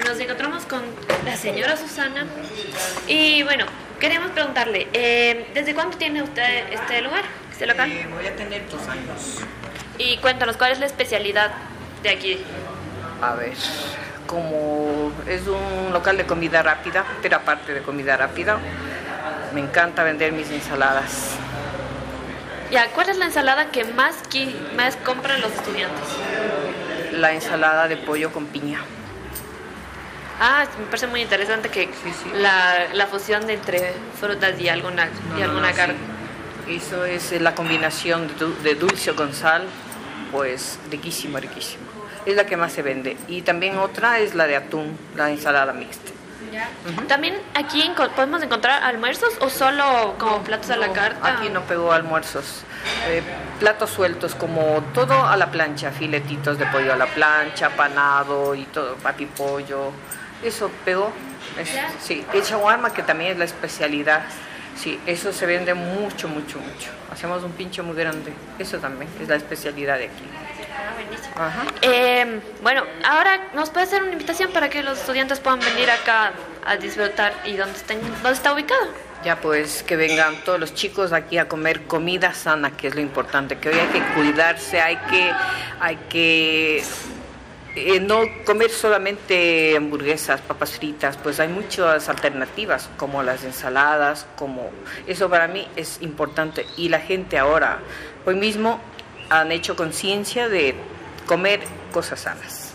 nos encontramos con la señora Susana y bueno, queríamos preguntarle, ¿desde cuándo tiene usted este lugar, este local? Voy a tener 2 años. Y cuéntanos, ¿cuál es la especialidad de aquí? A ver, como es un local de comida rápida, pero aparte de comida rápida, me encanta vender mis ensaladas. Ya, ¿cuál es la ensalada que más compran los estudiantes? La ensalada de pollo con piña. Ah, me parece muy interesante que Sí. la fusión entre frutas y alguna carne. Sí. Eso es la combinación de dulce con sal, pues riquísimo. Es la que más se vende. Y también otra es la de atún, la ensalada mixta. ¿También aquí podemos encontrar almuerzos o solo como platos a la carta? Aquí no pegó almuerzos. Platos sueltos como todo a la plancha, filetitos de pollo a la plancha, panado y todo, patipollo. Eso pegó. Sí, el shawarma, que también es la especialidad. Sí, eso se vende mucho. Hacemos un pincho muy grande. Eso también es la especialidad de aquí. Ah, buenísimo. Ajá. Bueno, ahora nos puede hacer una invitación para que los estudiantes puedan venir acá a disfrutar y dónde está ubicado. Ya pues que vengan todos los chicos aquí a comer comida sana, que es lo importante, que hoy hay que cuidarse, hay que no comer solamente hamburguesas, papas fritas, pues hay muchas alternativas como las ensaladas, como eso para mí es importante y la gente ahora hoy mismo han hecho conciencia de comer cosas sanas.